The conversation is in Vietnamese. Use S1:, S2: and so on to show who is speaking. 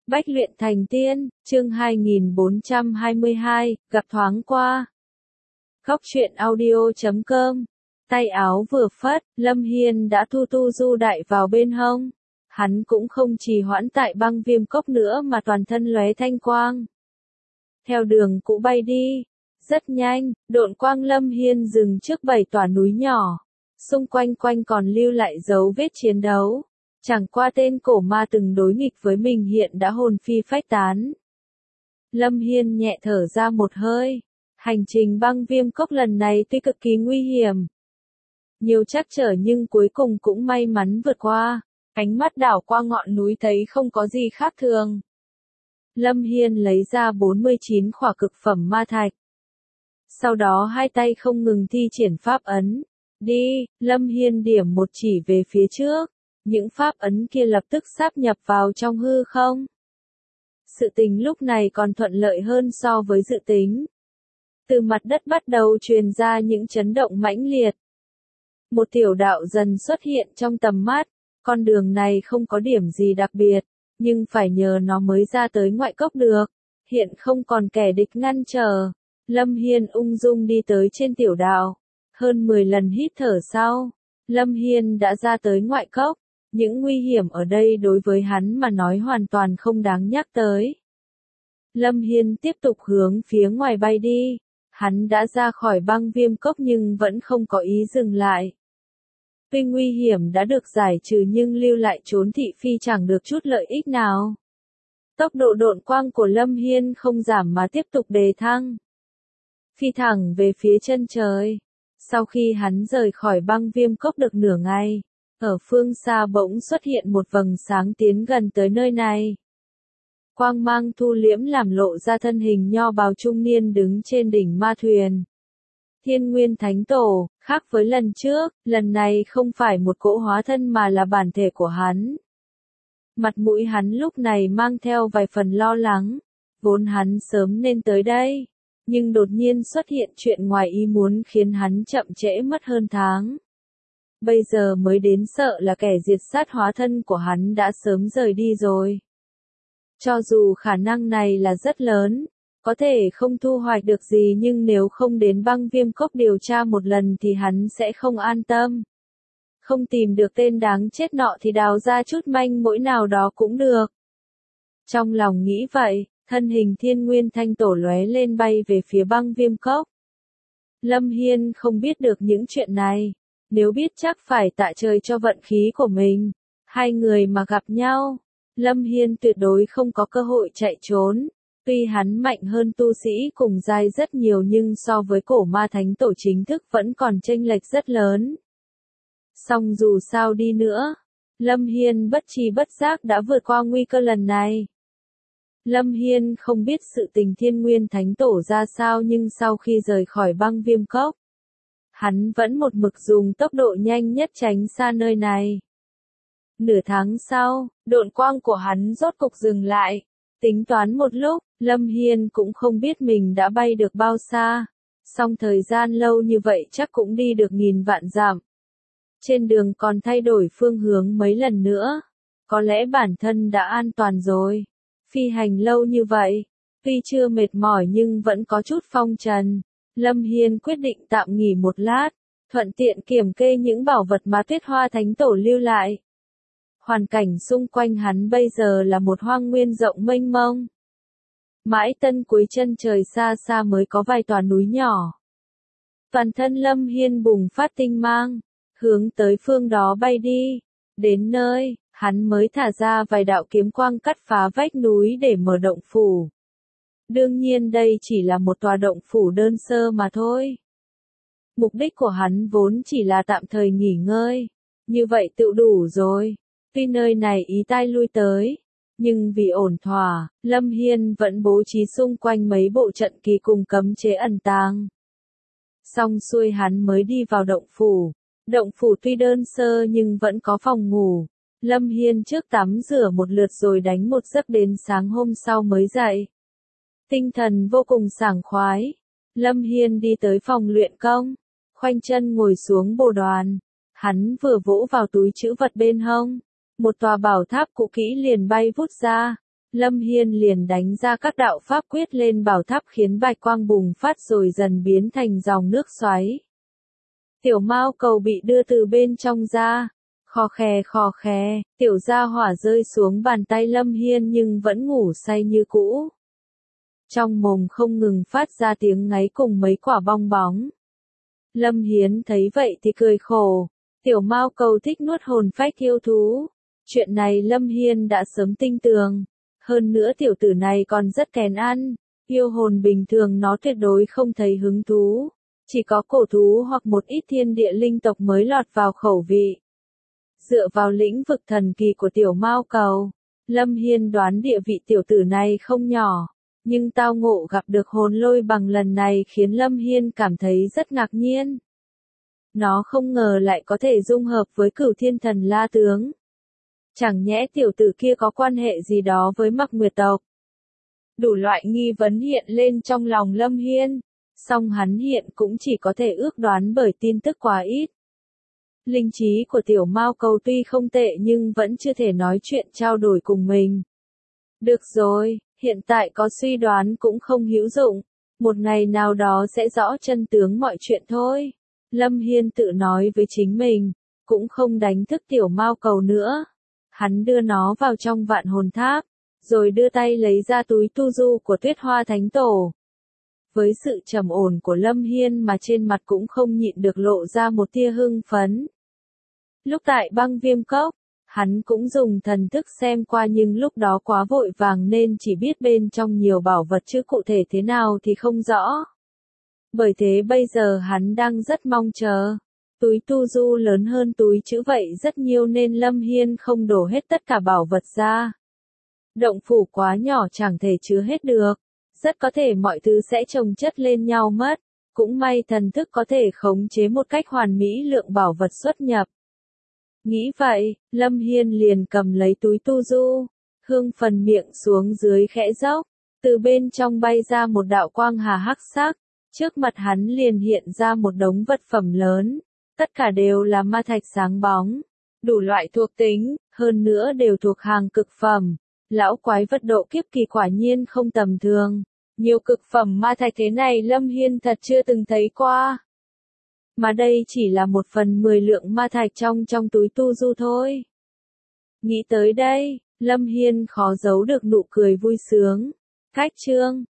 S1: Bách luyện thành tiên, chương 2422, gặp thoáng qua. Góc truyện audio.com. Tay áo vừa phất, Lâm Hiên đã thu tu du đại vào bên hông. Hắn cũng không trì hoãn tại băng viêm cốc nữa mà toàn thân lóe thanh quang. Theo đường cũ bay đi. Rất nhanh, độn quang Lâm Hiên dừng trước 7 tòa núi nhỏ. Xung quanh còn lưu lại dấu vết chiến đấu. Chẳng qua tên cổ ma từng đối nghịch với mình hiện đã hồn phi phách tán. Lâm Hiên nhẹ thở ra một hơi. Hành trình băng viêm cốc lần này tuy cực kỳ nguy hiểm. Nhiều trắc trở nhưng cuối cùng cũng may mắn vượt qua. Ánh mắt đảo qua ngọn núi thấy không có gì khác thường. Lâm Hiên lấy ra 49 khỏa cực phẩm ma thạch. Sau đó hai tay không ngừng thi triển pháp ấn. Đi, Lâm Hiên điểm một chỉ về phía trước. Những pháp ấn kia lập tức sáp nhập vào trong hư không. Sự tình lúc này còn thuận lợi hơn so với dự tính. Từ mặt đất bắt đầu truyền ra những chấn động mãnh liệt. Một tiểu đạo dần xuất hiện trong tầm mắt. Con đường này không có điểm gì đặc biệt, nhưng phải nhờ nó mới ra tới ngoại cốc được. Hiện không còn kẻ địch ngăn trở. Lâm Hiên ung dung đi tới trên tiểu đạo. Hơn 10 lần hít thở sau, Lâm Hiên đã ra tới ngoại cốc. Những nguy hiểm ở đây đối với hắn mà nói hoàn toàn không đáng nhắc tới. Lâm Hiên tiếp tục hướng phía ngoài bay đi. Hắn đã ra khỏi băng viêm cốc nhưng vẫn không có ý dừng lại. Tuy nguy hiểm đã được giải trừ nhưng lưu lại trốn thị phi chẳng được chút lợi ích nào. Tốc độ độn quang của Lâm Hiên không giảm mà tiếp tục đề thăng. Phi thẳng về phía chân trời. Sau khi hắn rời khỏi băng viêm cốc được nửa ngày, ở phương xa bỗng xuất hiện một vầng sáng tiến gần tới nơi này. Quang mang thu liễm làm lộ ra thân hình nho bào trung niên đứng trên đỉnh ma thuyền. Thiên Nguyên Thánh Tổ, khác với lần trước, lần này không phải một cỗ hóa thân mà là bản thể của hắn. Mặt mũi hắn lúc này mang theo vài phần lo lắng, vốn hắn sớm nên tới đây, nhưng đột nhiên xuất hiện chuyện ngoài ý muốn khiến hắn chậm trễ mất hơn tháng. Bây giờ mới đến sợ là kẻ diệt sát hóa thân của hắn đã sớm rời đi rồi. Cho dù khả năng này là rất lớn, có thể không thu hoạch được gì nhưng nếu không đến băng viêm cốc điều tra một lần thì hắn sẽ không an tâm. Không tìm được tên đáng chết nọ thì đào ra chút manh mối nào đó cũng được. Trong lòng nghĩ vậy, thân hình Thiên Nguyên Thanh Tổ lóe lên bay về phía băng viêm cốc. Lâm Hiên không biết được những chuyện này. Nếu biết chắc phải tạ trời cho vận khí của mình. Hai người mà gặp nhau, Lâm Hiên tuyệt đối không có cơ hội chạy trốn. Tuy hắn mạnh hơn tu sĩ cùng giai rất nhiều nhưng so với cổ ma thánh tổ chính thức vẫn còn chênh lệch rất lớn. Song dù sao đi nữa, Lâm Hiên bất tri bất giác đã vượt qua nguy cơ lần này. Lâm Hiên không biết sự tình Thiên Nguyên Thánh Tổ ra sao nhưng sau khi rời khỏi băng viêm cốc, hắn vẫn một mực dùng tốc độ nhanh nhất tránh xa nơi này. Nửa tháng sau, độn quang của hắn rốt cục dừng lại. Tính toán một lúc, Lâm Hiên cũng không biết mình đã bay được bao xa. Song thời gian lâu như vậy chắc cũng đi được 1000 vạn dặm. Trên đường còn thay đổi phương hướng mấy lần nữa. Có lẽ bản thân đã an toàn rồi. Phi hành lâu như vậy, tuy chưa mệt mỏi nhưng vẫn có chút phong trần. Lâm Hiên quyết định tạm nghỉ một lát, thuận tiện kiểm kê những bảo vật mà Tuyết Hoa Thánh Tổ lưu lại. Hoàn cảnh xung quanh hắn bây giờ là một hoang nguyên rộng mênh mông. Mãi tân cuối chân trời xa xa mới có vài tòa núi nhỏ. Toàn thân Lâm Hiên bùng phát tinh mang, hướng tới phương đó bay đi. Đến nơi, hắn mới thả ra vài đạo kiếm quang cắt phá vách núi để mở động phủ. Đương nhiên đây chỉ là một tòa động phủ đơn sơ mà thôi. Mục đích của hắn vốn chỉ là tạm thời nghỉ ngơi. Như vậy tự đủ rồi. Tuy nơi này ý tai lui tới, nhưng vì ổn thỏa, Lâm Hiên vẫn bố trí xung quanh mấy bộ trận kỳ cùng cấm chế ẩn tàng. Xong xuôi hắn mới đi vào động phủ. Động phủ tuy đơn sơ nhưng vẫn có phòng ngủ. Lâm Hiên trước tắm rửa một lượt rồi đánh một giấc đến sáng hôm sau mới dậy. Tinh thần vô cùng sảng khoái. Lâm Hiên đi tới phòng luyện công, khoanh chân ngồi xuống bồ đoàn. Hắn vừa vỗ vào túi trữ vật bên hông. Một tòa bảo tháp cũ kỹ liền bay vút ra. Lâm Hiên liền đánh ra các đạo pháp quyết lên bảo tháp khiến bạch quang bùng phát rồi dần biến thành dòng nước xoáy. Tiểu mao cầu bị đưa từ bên trong ra. Khò khè, tiểu gia hỏa rơi xuống bàn tay Lâm Hiên nhưng vẫn ngủ say như cũ. Trong mồm không ngừng phát ra tiếng ngáy cùng mấy quả bong bóng. Lâm Hiên thấy vậy thì cười khổ. Tiểu mao cầu thích nuốt hồn phách yêu thú. Chuyện này Lâm Hiên đã sớm tinh tường. Hơn nữa tiểu tử này còn rất kén ăn. Yêu hồn bình thường nó tuyệt đối không thấy hứng thú. Chỉ có cổ thú hoặc một ít thiên địa linh tộc mới lọt vào khẩu vị. Dựa vào lĩnh vực thần kỳ của tiểu mao cầu, Lâm Hiên đoán địa vị tiểu tử này không nhỏ. Nhưng tao ngộ gặp được hồn lôi bằng lần này khiến Lâm Hiên cảm thấy rất ngạc nhiên. Nó không ngờ lại có thể dung hợp với Cửu Thiên Thần La Tướng. Chẳng nhẽ tiểu tử kia có quan hệ gì đó với Mặc Nguyệt tộc. Đủ loại nghi vấn hiện lên trong lòng Lâm Hiên, song hắn hiện cũng chỉ có thể ước đoán bởi tin tức quá ít. Linh trí của tiểu mao cầu tuy không tệ nhưng vẫn chưa thể nói chuyện trao đổi cùng mình. Được rồi, hiện tại có suy đoán cũng không hữu dụng, một ngày nào đó sẽ rõ chân tướng mọi chuyện thôi. Lâm Hiên tự nói với chính mình, cũng không đánh thức tiểu mao cầu nữa. Hắn đưa nó vào trong vạn hồn tháp, rồi đưa tay lấy ra túi tu du của Tuyết Hoa Thánh Tổ. Với sự trầm ổn của Lâm Hiên mà trên mặt cũng không nhịn được lộ ra một tia hưng phấn. Lúc tại Băng Viêm Cốc, hắn cũng dùng thần thức xem qua nhưng lúc đó quá vội vàng nên chỉ biết bên trong nhiều bảo vật chứ cụ thể thế nào thì không rõ. Bởi thế bây giờ hắn đang rất mong chờ. Túi tu du lớn hơn túi chữ vậy rất nhiều nên Lâm Hiên không đổ hết tất cả bảo vật ra. Động phủ quá nhỏ chẳng thể chứa hết được. Rất có thể mọi thứ sẽ chồng chất lên nhau mất. Cũng may thần thức có thể khống chế một cách hoàn mỹ lượng bảo vật xuất nhập. Nghĩ vậy, Lâm Hiên liền cầm lấy túi tu du, hương phần miệng xuống dưới khẽ dốc, từ bên trong bay ra một đạo quang hà hắc sắc, trước mặt hắn liền hiện ra một đống vật phẩm lớn, tất cả đều là ma thạch sáng bóng, đủ loại thuộc tính, hơn nữa đều thuộc hàng cực phẩm. Lão quái vật độ kiếp kỳ quả nhiên không tầm thường, nhiều cực phẩm ma thạch thế này Lâm Hiên thật chưa từng thấy qua. Mà đây chỉ là 1/10 lượng ma thạch trong túi tu du thôi. Nghĩ tới đây, Lâm Hiên khó giấu được nụ cười vui sướng. Cách chương